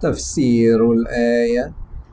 تفسير الآية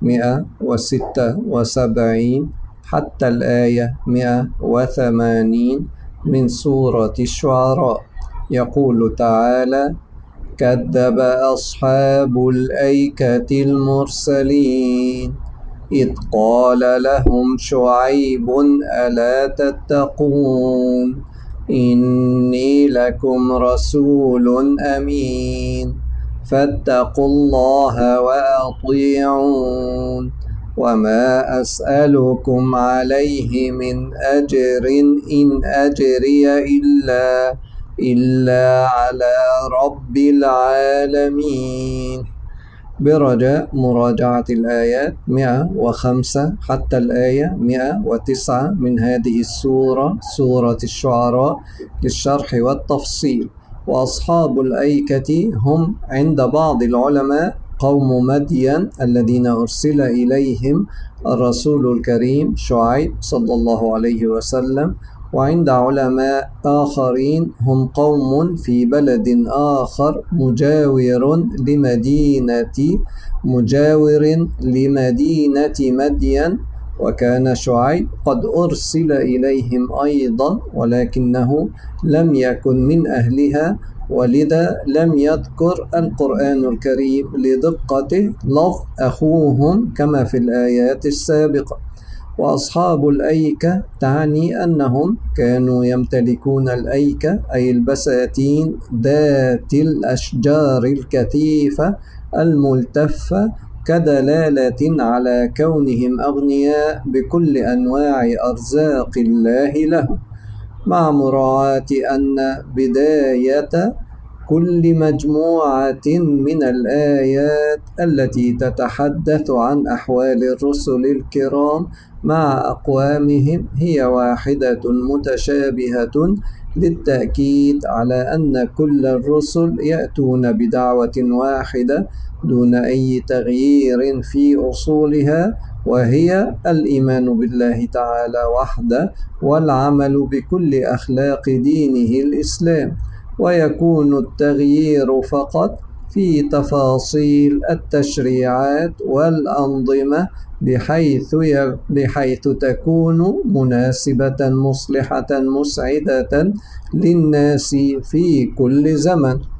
176 حتى الآية 180 من سورة الشعراء. يقول تعالى: كذب أصحاب الأيكة المرسلين إذ قال لهم شعيب ألا تتقون إني لكم رسول أمين فاتقوا الله وأطيعون وما أسألكم عليه من أجر إن أجري إلا على رب العالمين. برجاء مراجعة الآيات 105 حتى الآية 109 من هذه السورة، سورة الشعراء، للشرح والتفصيل. وأصحاب الأيكة هم عند بعض العلماء قوم مدين الذين أرسل إليهم الرسول الكريم شعيب صلى الله عليه وسلم، وعند علماء آخرين هم قوم في بلد آخر مجاور لمدينة مدين، وكان شعيب قد أرسل إليهم أيضا ولكنه لم يكن من أهلها، ولذا لم يذكر القرآن الكريم لدقته لفظ أخوهم كما في الآيات السابقة. وأصحاب الأيكة تعني أنهم كانوا يمتلكون الأيكة أي البساتين ذات الأشجار الكثيفة الملتفة، كدلالة على كونهم أغنياء بكل أنواع أرزاق الله لهم، مع مراعاة أن بداية كل مجموعة من الآيات التي تتحدث عن أحوال الرسل الكرام مع أقوامهم هي واحدة متشابهة، للتأكيد على أن كل الرسل يأتون بدعوة واحدة دون أي تغيير في أصولها، وهي الإيمان بالله تعالى وحده والعمل بكل أخلاق دينه الإسلام، ويكون التغيير فقط في تفاصيل التشريعات والأنظمة بحيث تكون مناسبة مصلحة مسعدة للناس في كل زمن.